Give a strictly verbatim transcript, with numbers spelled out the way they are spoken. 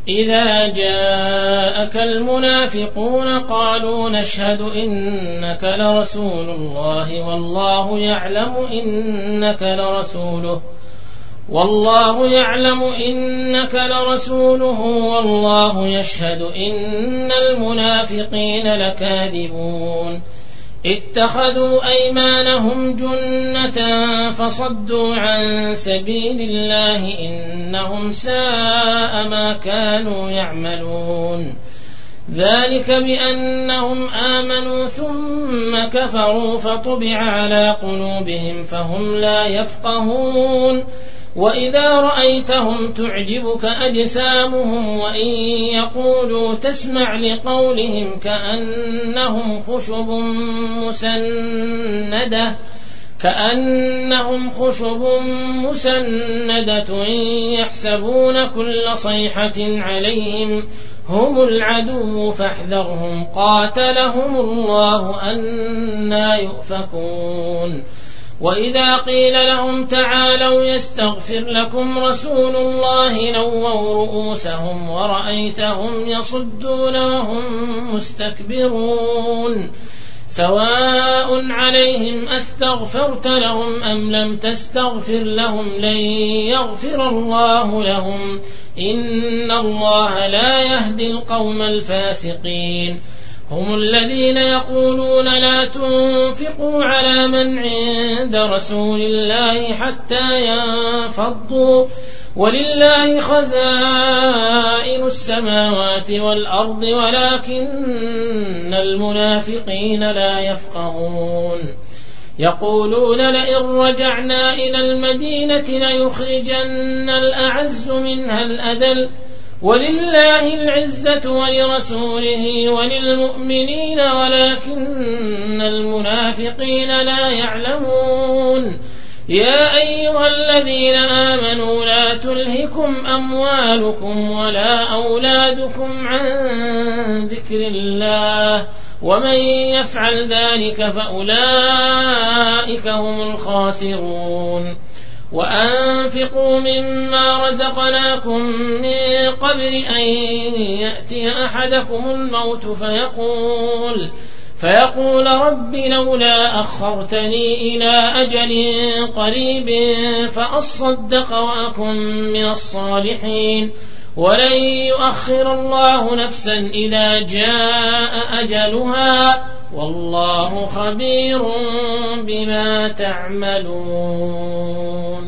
إذا جاءك المنافقون قالوا نشهد إنك لرسول الله والله يعلم إنك لرسوله والله يعلم إنك لرسوله والله يشهد إن المنافقين لكاذبون اتخذوا أيمانهم جنة فصدوا عن سبيل الله إنهم ساء ما كانوا يعملون ذلك بأنهم آمنوا ثم كفروا فطبع على قلوبهم فهم لا يفقهون وإذا رأيتهم تعجبك أجسامهم وإن يقولوا تسمع لقولهم كأنهم خشب مسندة كأنهم خشب مسندة يحسبون كل صيحة عليهم هم العدو فاحذرهم قاتلهم الله أنى يؤفكون وإذا قيل لهم تعالوا يستغفر لكم رسول الله نووا رؤوسهم ورأيتهم يصدون وهم مستكبرون سواء عليهم أستغفرت لهم أم لم تستغفر لهم لن يغفر الله لهم إن الله لا يهدي القوم الفاسقين هم الذين يقولون لا تنفقوا على من عند رسول الله حتى ينفضوا ولله خزائن السماوات والأرض ولكن المنافقين لا يفقهون يقولون لئن رجعنا إلى المدينة ليخرجن الأعز منها الأذل ولله العزة ولرسوله وللمؤمنين ولكن المنافقين لا يعلمون يا أيها الذين آمنوا لا تلهكم أموالكم ولا أولادكم عن ذكر الله ومن يفعل ذلك فأولئك هم الخاسرون وأنفقوا مما رزقناكم من قبل أن يأتي أحدكم الموت فيقول فيقول رب لولا أخرتني إلى أجل قريب فأصدق وأكن من الصالحين ولن يؤخر الله نفسا إذا جاء أجلها والله خبير بما تعملون